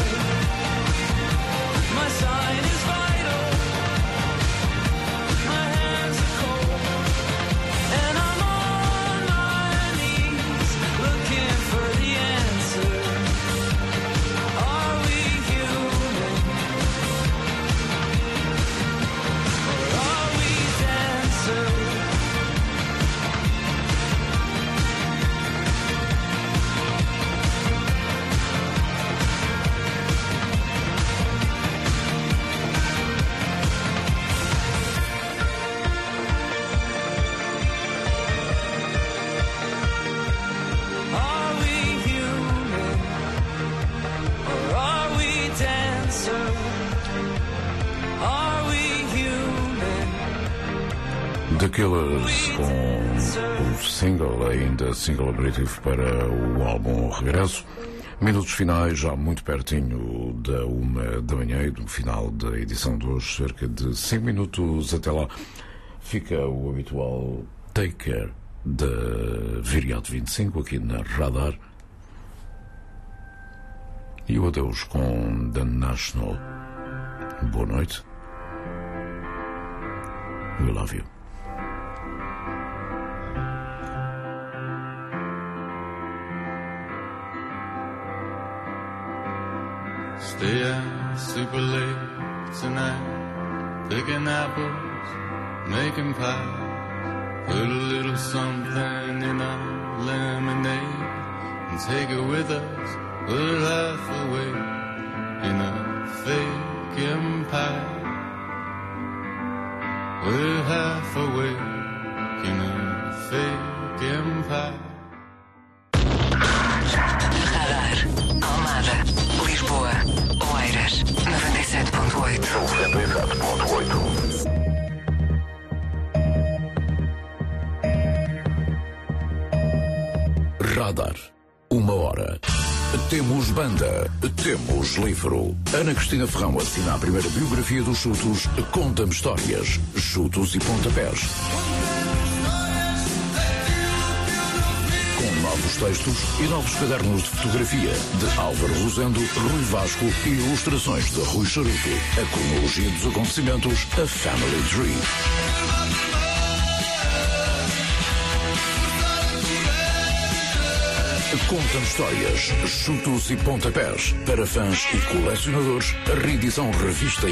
My sign is vital. My hands are cold, and I'm on my knees looking for the answer. Are we human or are we dancer? Are we human or are we dancer? Are we human? The Killers com o single, ainda single aperitivo para o álbum Regresso. Minutos finais, já muito pertinho da uma da manhã e do final da edição de hoje, cerca de cinco minutos até lá. Fica o habitual Take Care da Viriato vinte e cinco aqui na Radar. E o adeus com The National. Boa noite. We love you. Stay out super late tonight, picking apples, making pie. Put a little something in our lemonade and take it with us. Put it half away in a fake empire. Put it half away in a fake empire. Radar, Almada, Lisboa, Oeiras, noventa e sete ponto oito. noventa e sete ponto oito. Radar. Uma hora. Temos banda. Temos livro. Ana Cristina Ferrão assina a primeira biografia dos Chutos. Conta-me histórias. Chutos e pontapés. Com novos textos e novos cadernos de fotografia de Álvaro Rosendo, Rui Vasco e ilustrações de Rui Charuto. A cronologia dos acontecimentos. A Family Tree. Conta-me histórias, chutos e pontapés. Para fãs e colecionadores, a reedição revista